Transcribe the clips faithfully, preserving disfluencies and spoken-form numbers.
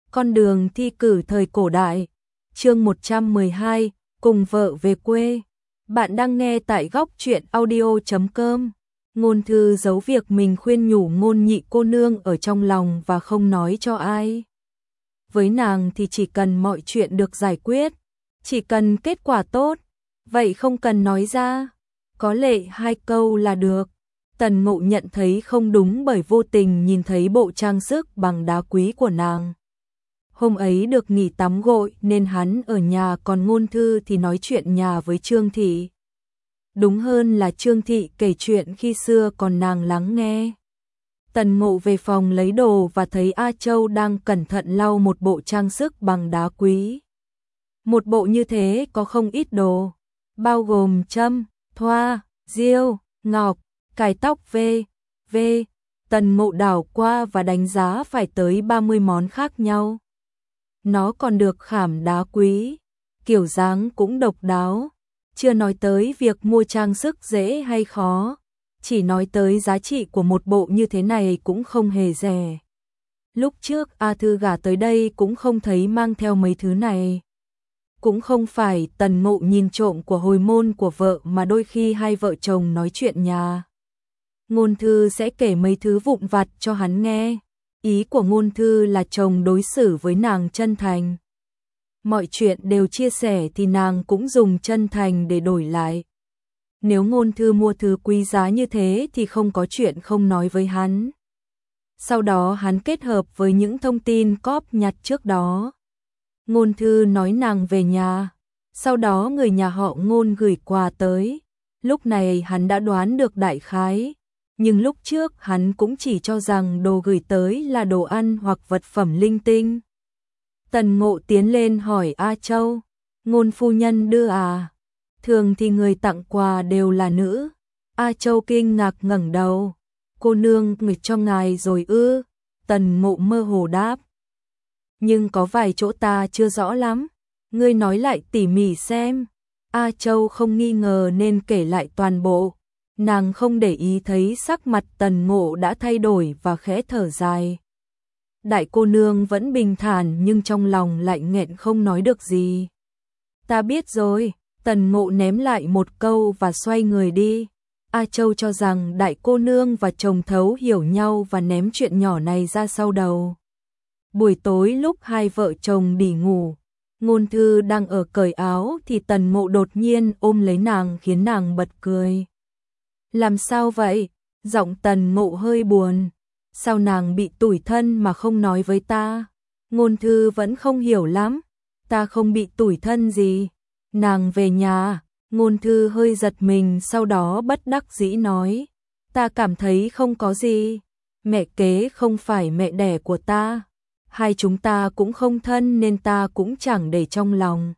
Con đường thi cử thời cổ đại. Chương một trăm mười hai, cùng vợ về quê. Bạn đang nghe tại góc truyện audio chấm com. Ngôn Thư giấu việc mình khuyên nhủ Ngôn Nhị cô nương ở trong lòng và không nói cho ai. Với nàng thì chỉ cần mọi chuyện được giải quyết, chỉ cần kết quả tốt, vậy không cần nói ra. Có lệ hai câu là được. Tần Ngộ nhận thấy không đúng bởi vô tình nhìn thấy bộ trang sức bằng đá quý của nàng. Hôm ấy được nghỉ tắm gội nên hắn ở nhà, còn Ngôn Thư thì nói chuyện nhà với Trương Thị. Đúng hơn là Trương Thị kể chuyện khi xưa còn nàng lắng nghe. Tần Ngộ về phòng lấy đồ và thấy A Châu đang cẩn thận lau một bộ trang sức bằng đá quý. Một bộ như thế có không ít đồ, bao gồm châm, thoa, diêu, ngọc, cài tóc v. v. Tần Ngộ đảo qua và đánh giá phải tới ba mươi món khác nhau. Nó còn được khảm đá quý, kiểu dáng cũng độc đáo. Chưa nói tới việc mua trang sức dễ hay khó, chỉ nói tới giá trị của một bộ như thế này cũng không hề rẻ. Lúc trước A Thư gả tới đây cũng không thấy mang theo mấy thứ này. Cũng không phải Tần Ngộ nhìn trộm của hồi môn của vợ, mà đôi khi hai vợ chồng nói chuyện nhà, Ngôn Thư sẽ kể mấy thứ vụn vặt cho hắn nghe. Ý của Ngôn Thư là chồng đối xử với nàng chân thành. Mọi chuyện đều chia sẻ thì nàng cũng dùng chân thành để đổi lại. Nếu Ngôn Thư mua thứ quý giá như thế thì không có chuyện không nói với hắn. Sau đó hắn kết hợp với những thông tin cóp nhặt trước đó. Ngôn Thư nói nàng về nhà, sau đó người nhà họ Ngôn gửi quà tới. Lúc này hắn đã đoán được đại khái, nhưng lúc trước hắn cũng chỉ cho rằng đồ gửi tới là đồ ăn hoặc vật phẩm linh tinh. Tần Ngộ tiến lên hỏi A Châu, Ngôn phu nhân đưa à? Thường thì người tặng quà đều là nữ. A Châu kinh ngạc ngẩng đầu, cô nương người cho ngài rồi ư? Tần Ngộ mơ hồ đáp, nhưng có vài chỗ ta chưa rõ lắm, ngươi nói lại tỉ mỉ xem. A Châu không nghi ngờ nên kể lại toàn bộ. Nàng không để ý thấy sắc mặt Tần Ngộ đã thay đổi và khẽ thở dài. Đại cô nương vẫn bình thản nhưng trong lòng lại nghẹn không nói được gì. Ta biết rồi. Tần Ngộ ném lại một câu và xoay người đi. A Châu cho rằng đại cô nương và chồng thấu hiểu nhau và ném chuyện nhỏ này ra sau đầu. Buổi tối lúc hai vợ chồng đi ngủ, Ngôn Thư đang ở cởi áo thì Tần Ngộ đột nhiên ôm lấy nàng khiến nàng bật cười. Làm sao vậy? Giọng Tần Ngộ hơi buồn. Sao nàng bị tủi thân mà không nói với ta? Ngôn Thư vẫn không hiểu lắm. Ta không bị tủi thân gì. Nàng về nhà. Ngôn Thư hơi giật mình, sau đó bất đắc dĩ nói, ta cảm thấy không có gì. Mẹ kế không phải mẹ đẻ của ta. Hai chúng ta cũng không thân nên ta cũng chẳng để trong lòng.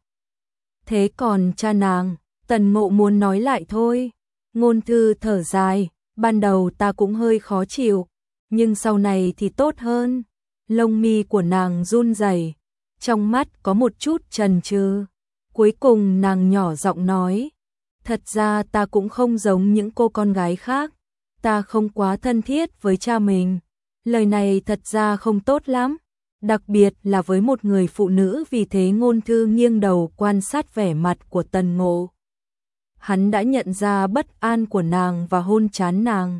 Thế còn cha nàng? Tần Ngộ muốn nói lại thôi. Ngôn Thư thở dài, ban đầu ta cũng hơi khó chịu, nhưng sau này thì tốt hơn. Lông mi của nàng run rẩy, trong mắt có một chút chần chừ. Cuối cùng nàng nhỏ giọng nói, thật ra ta cũng không giống những cô con gái khác, ta không quá thân thiết với cha mình. Lời này thật ra không tốt lắm, đặc biệt là với một người phụ nữ. Vì thế Ngôn Thư nghiêng đầu quan sát vẻ mặt của Tần Ngộ. Hắn đã nhận ra bất an của nàng và hôn trán nàng.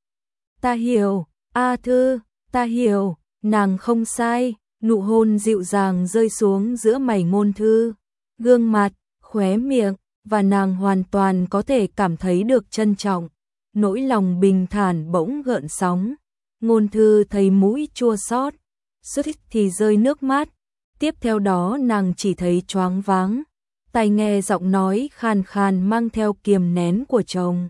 Ta hiểu, A Thư, ta hiểu, nàng không sai. Nụ hôn dịu dàng rơi xuống giữa mày Ngôn Thư, gương mặt, khóe miệng, và nàng hoàn toàn có thể cảm thấy được trân trọng. Nỗi lòng bình thản bỗng gợn sóng. Ngôn Thư thấy mũi chua xót, suýt thì rơi nước mắt. Tiếp theo đó nàng chỉ thấy choáng váng. Tai nghe giọng nói khàn khàn mang theo kiềm nén của chồng.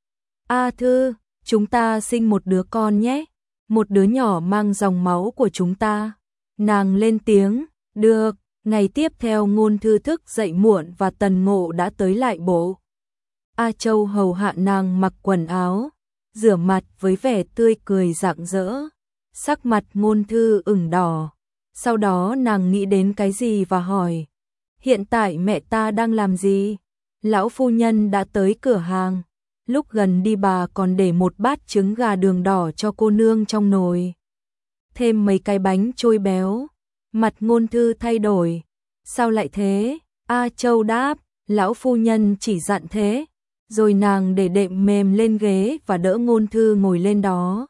A Thư, chúng ta sinh một đứa con nhé. Một đứa nhỏ mang dòng máu của chúng ta. Nàng lên tiếng, được. Ngày tiếp theo Ngôn Thư thức dậy muộn và Tần Ngộ đã tới lại bộ. A Châu hầu hạ nàng mặc quần áo, rửa mặt với vẻ tươi cười rạng rỡ. Sắc mặt Ngôn Thư ửng đỏ. Sau đó nàng nghĩ đến cái gì và hỏi, hiện tại mẹ ta đang làm gì? Lão phu nhân đã tới cửa hàng. Lúc gần đi bà còn để một bát trứng gà đường đỏ cho cô nương trong nồi, thêm mấy cái bánh trôi béo. Mặt Ngôn Thư thay đổi. Sao lại thế? A Châu đáp, lão phu nhân chỉ dặn thế. Rồi nàng để đệm mềm lên ghế và đỡ Ngôn Thư ngồi lên đó.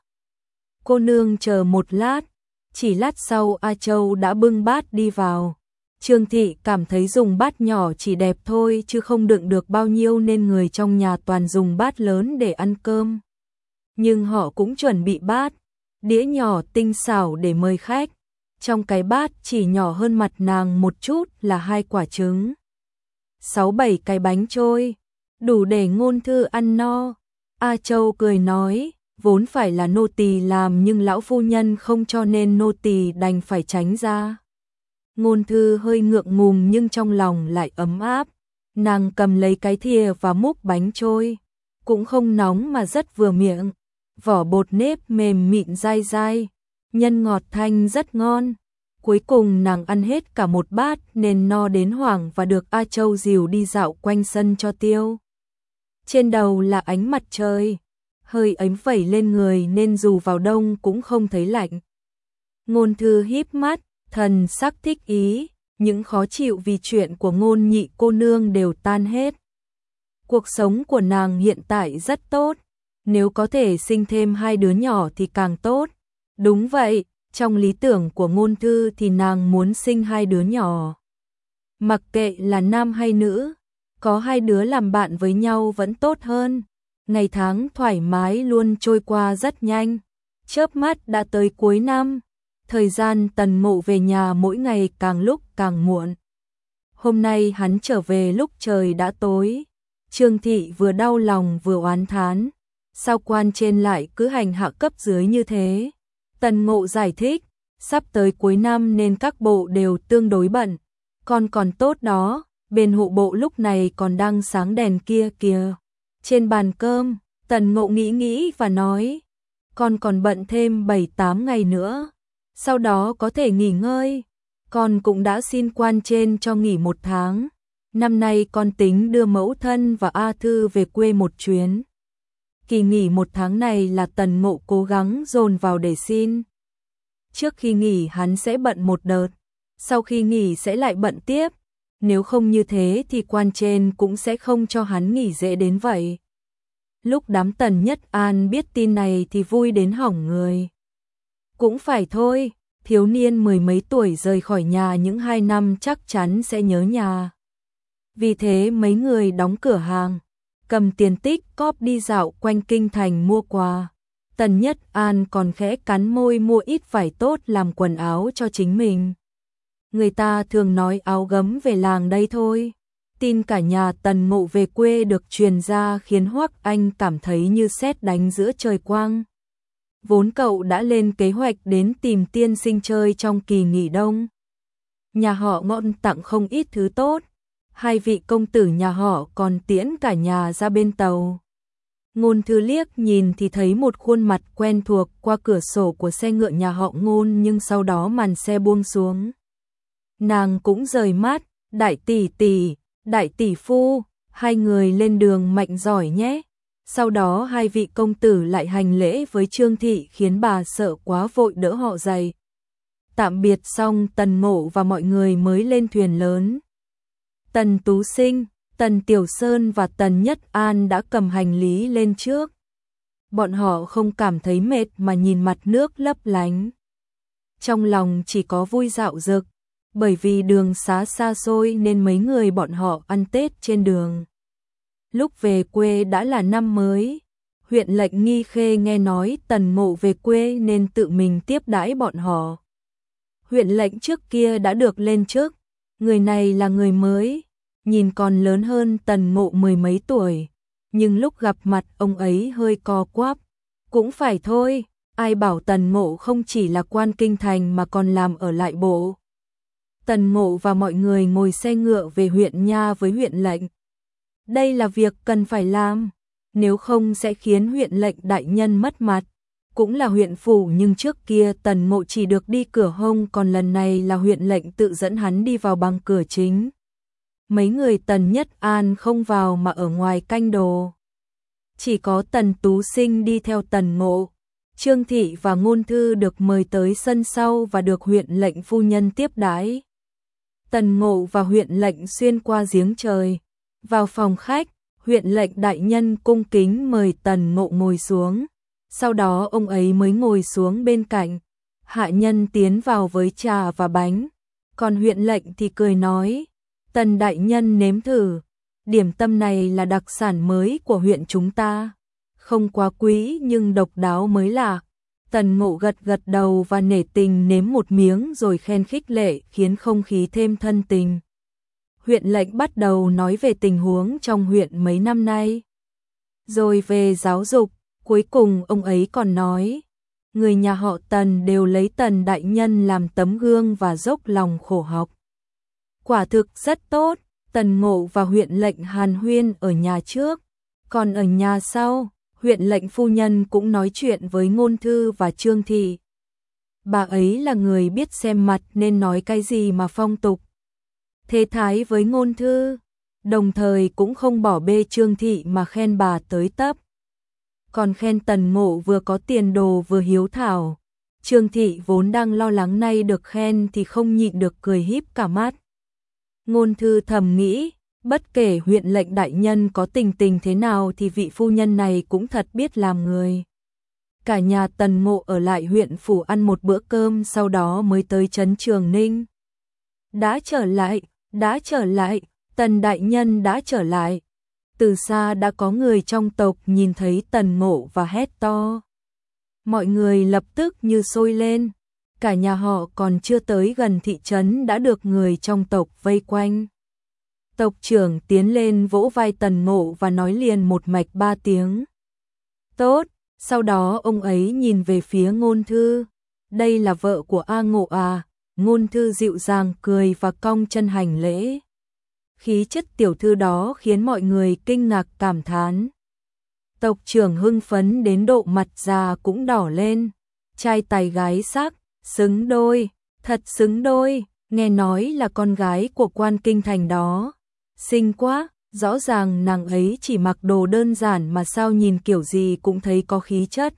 Cô nương chờ một lát. Chỉ lát sau A Châu đã bưng bát đi vào. Trương Thị cảm thấy dùng bát nhỏ chỉ đẹp thôi chứ không đựng được bao nhiêu nên người trong nhà toàn dùng bát lớn để ăn cơm. Nhưng họ cũng chuẩn bị bát, đĩa nhỏ tinh xảo để mời khách. Trong cái bát chỉ nhỏ hơn mặt nàng một chút là hai quả trứng. Sáu bảy cái bánh trôi, đủ để Ngôn Thư ăn no. A Châu cười nói, vốn phải là nô tỳ làm nhưng lão phu nhân không cho nên nô tỳ đành phải tránh ra. Ngôn Thư hơi ngượng ngùng nhưng trong lòng lại ấm áp. Nàng cầm lấy cái thìa và múc bánh trôi. Cũng không nóng mà rất vừa miệng. Vỏ bột nếp mềm mịn dai dai. Nhân ngọt thanh rất ngon. Cuối cùng nàng ăn hết cả một bát nên no đến hoảng và được A Châu dìu đi dạo quanh sân cho tiêu. Trên đầu là ánh mặt trời. Hơi ấm vẩy lên người nên dù vào đông cũng không thấy lạnh. Ngôn Thư híp mắt. Thần sắc thích ý, những khó chịu vì chuyện của Ngôn nhị cô nương đều tan hết. Cuộc sống của nàng hiện tại rất tốt, nếu có thể sinh thêm hai đứa nhỏ thì càng tốt. Đúng vậy, trong lý tưởng của Ngôn Thư thì nàng muốn sinh hai đứa nhỏ. Mặc kệ là nam hay nữ, có hai đứa làm bạn với nhau vẫn tốt hơn. Ngày tháng thoải mái luôn trôi qua rất nhanh, chớp mắt đã tới cuối năm. Thời gian Tần Mộ về nhà mỗi ngày càng lúc càng muộn. Hôm nay hắn trở về lúc trời đã tối. Trương Thị vừa đau lòng vừa oán thán. Sao quan trên lại cứ hành hạ cấp dưới như thế? Tần Mộ giải thích, sắp tới cuối năm nên các bộ đều tương đối bận. Con còn tốt đó, bên hộ bộ lúc này còn đang sáng đèn kia kìa. Trên bàn cơm, Tần Mộ nghĩ nghĩ và nói, con còn bận thêm bảy tám ngày nữa. Sau đó có thể nghỉ ngơi. Con cũng đã xin quan trên cho nghỉ một tháng. Năm nay con tính đưa mẫu thân và A Thư về quê một chuyến. Kỳ nghỉ một tháng này là Tần Mộ cố gắng dồn vào để xin. Trước khi nghỉ hắn sẽ bận một đợt. Sau khi nghỉ sẽ lại bận tiếp. Nếu không như thế thì quan trên cũng sẽ không cho hắn nghỉ dễ đến vậy. Lúc đám Tần Nhất An biết tin này thì vui đến hỏng người. Cũng phải thôi, thiếu niên mười mấy tuổi rời khỏi nhà những hai năm chắc chắn sẽ nhớ nhà. Vì thế mấy người đóng cửa hàng, cầm tiền tích cóp đi dạo quanh kinh thành mua quà. Tần Nhất An còn khẽ cắn môi mua ít vải tốt làm quần áo cho chính mình. Người ta thường nói áo gấm về làng đây thôi. Tin cả nhà Tần Mộ về quê được truyền ra khiến Hoắc Anh cảm thấy như sét đánh giữa trời quang. Vốn cậu đã lên kế hoạch đến tìm tiên sinh chơi trong kỳ nghỉ đông. Nhà họ Ngọn tặng không ít thứ tốt. Hai vị công tử nhà họ còn tiễn cả nhà ra bên tàu. Ngôn Thư liếc nhìn thì thấy một khuôn mặt quen thuộc qua cửa sổ của xe ngựa nhà họ Ngôn, nhưng sau đó màn xe buông xuống. Nàng cũng rời mắt, đại tỷ tỷ, đại tỷ phu, hai người lên đường mạnh giỏi nhé. Sau đó hai vị công tử lại hành lễ với Trương Thị khiến bà sợ quá vội đỡ họ dậy. Tạm biệt xong Tần Mộ và mọi người mới lên thuyền lớn. Tần Tú Sinh, Tần Tiểu Sơn và Tần Nhất An đã cầm hành lý lên trước. Bọn họ không cảm thấy mệt mà nhìn mặt nước lấp lánh. Trong lòng chỉ có vui dạo dực, bởi vì đường xá xa xôi nên mấy người bọn họ ăn Tết trên đường. Lúc về quê đã là năm mới, huyện lệnh Nghi Khê nghe nói Tần Mộ về quê nên tự mình tiếp đãi bọn họ. Huyện lệnh trước kia đã được lên chức, người này là người mới, nhìn còn lớn hơn Tần Mộ mười mấy tuổi, nhưng lúc gặp mặt ông ấy hơi co quắp. Cũng phải thôi, ai bảo Tần Mộ không chỉ là quan kinh thành mà còn làm ở lại bộ. Tần Mộ và mọi người ngồi xe ngựa về huyện nha với huyện lệnh. Đây là việc cần phải làm, nếu không sẽ khiến huyện lệnh đại nhân mất mặt. Cũng là huyện phủ nhưng trước kia Tần Mộ chỉ được đi cửa hông, còn lần này là huyện lệnh tự dẫn hắn đi vào bằng cửa chính. Mấy người Tần Nhất An không vào mà ở ngoài canh đồ. Chỉ có Tần Tú Sinh đi theo Tần Mộ. Trương Thị và Ngôn Thư được mời tới sân sau và được huyện lệnh phu nhân tiếp đãi. Tần Ngộ và huyện lệnh xuyên qua giếng trời. Vào phòng khách, huyện lệnh đại nhân cung kính mời Tần Ngộ ngồi xuống. Sau đó ông ấy mới ngồi xuống bên cạnh. Hạ nhân tiến vào với trà và bánh. Còn huyện lệnh thì cười nói, Tần đại nhân nếm thử. Điểm tâm này là đặc sản mới của huyện chúng ta. Không quá quý nhưng độc đáo mới lạ. Tần Ngộ gật gật đầu và nể tình nếm một miếng rồi khen khích lệ, khiến không khí thêm thân tình. Huyện lệnh bắt đầu nói về tình huống trong huyện mấy năm nay. Rồi về giáo dục, cuối cùng ông ấy còn nói, người nhà họ Tần đều lấy Tần đại nhân làm tấm gương và dốc lòng khổ học. Quả thực rất tốt. Tần Ngộ và huyện lệnh hàn huyên ở nhà trước, còn ở nhà sau, huyện lệnh phu nhân cũng nói chuyện với Ngôn Thư và Trương Thị. Bà ấy là người biết xem mặt nên nói cái gì mà phong tục. Thế thái với Ngôn Thư, đồng thời cũng không bỏ bê Trương Thị mà khen bà tới tấp. Còn khen Tần Ngộ vừa có tiền đồ vừa hiếu thảo. Trương Thị vốn đang lo lắng nay được khen thì không nhịn được cười híp cả mắt. Ngôn Thư thầm nghĩ, bất kể huyện lệnh đại nhân có tình tình thế nào thì vị phu nhân này cũng thật biết làm người. Cả nhà Tần Ngộ ở lại huyện phủ ăn một bữa cơm, sau đó mới tới trấn Trường Ninh. Đã trở lại, đã trở lại, Tần đại nhân đã trở lại. Từ xa đã có người trong tộc nhìn thấy Tần Ngộ và hét to. Mọi người lập tức như sôi lên. Cả nhà họ còn chưa tới gần thị trấn đã được người trong tộc vây quanh. Tộc trưởng tiến lên vỗ vai Tần Ngộ và nói liền một mạch ba tiếng. Tốt, sau đó ông ấy nhìn về phía Ngôn Thư. Đây là vợ của A Ngộ à? Ngôn Thư dịu dàng cười và cong chân hành lễ. Khí chất tiểu thư đó khiến mọi người kinh ngạc cảm thán. Tộc trưởng hưng phấn đến độ mặt già cũng đỏ lên. Trai tài gái sắc, xứng đôi, thật xứng đôi, nghe nói là con gái của quan kinh thành đó. Xinh quá, rõ ràng nàng ấy chỉ mặc đồ đơn giản mà sao nhìn kiểu gì cũng thấy có khí chất.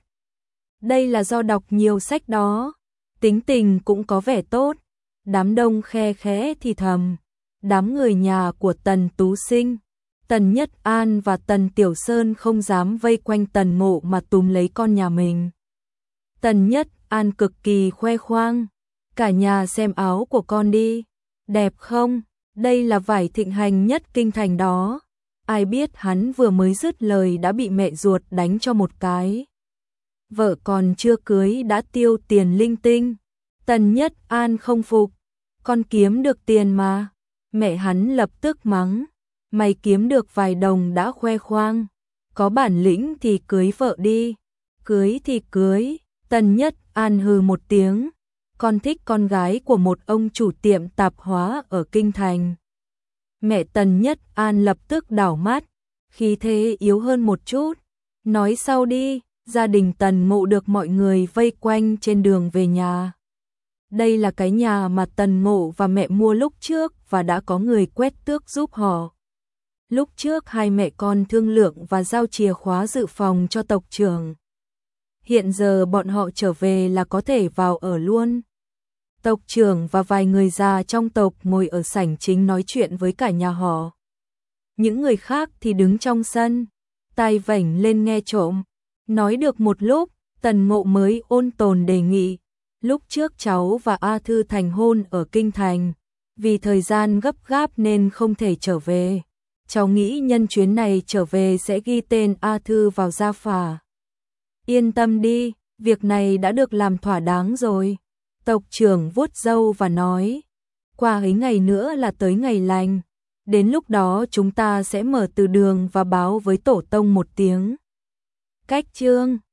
Đây là do đọc nhiều sách đó, tính tình cũng có vẻ tốt. Đám đông khe khẽ thì thầm, đám người nhà của Tần Tú Sinh, Tần Nhất An và Tần Tiểu Sơn không dám vây quanh Tần Ngộ mà túm lấy con nhà mình. Tần Nhất An cực kỳ khoe khoang, cả nhà xem áo của con đi, đẹp không? Đây là vải thịnh hành nhất kinh thành đó. Ai biết hắn vừa mới dứt lời đã bị mẹ ruột đánh cho một cái. Vợ còn chưa cưới đã tiêu tiền linh tinh. Tần Nhất An không phục, con kiếm được tiền mà. Mẹ hắn lập tức mắng, mày kiếm được vài đồng đã khoe khoang, có bản lĩnh thì cưới vợ đi. Cưới thì cưới. Tần Nhất An hừ một tiếng, con thích con gái của một ông chủ tiệm tạp hóa ở kinh thành. Mẹ Tần Nhất An lập tức đảo mắt, khí thế yếu hơn một chút, nói sau đi. Gia đình Tần Ngộ được mọi người vây quanh trên đường về nhà. Đây là cái nhà mà Tần Ngộ và mẹ mua lúc trước và đã có người quét tước giúp họ. Lúc trước hai mẹ con thương lượng và giao chìa khóa dự phòng cho tộc trưởng. Hiện giờ bọn họ trở về là có thể vào ở luôn. Tộc trưởng và vài người già trong tộc ngồi ở sảnh chính nói chuyện với cả nhà họ. Những người khác thì đứng trong sân, tai vảnh lên nghe trộm. Nói được một lúc, Tần Ngộ mới ôn tồn đề nghị. Lúc trước cháu và A Thư thành hôn ở kinh thành, vì thời gian gấp gáp nên không thể trở về. Cháu nghĩ nhân chuyến này trở về sẽ ghi tên A Thư vào gia phả. Yên tâm đi, việc này đã được làm thỏa đáng rồi. Tộc trưởng vuốt râu và nói, qua ấy ngày nữa là tới ngày lành. Đến lúc đó chúng ta sẽ mở từ đường và báo với tổ tông một tiếng. Cách chương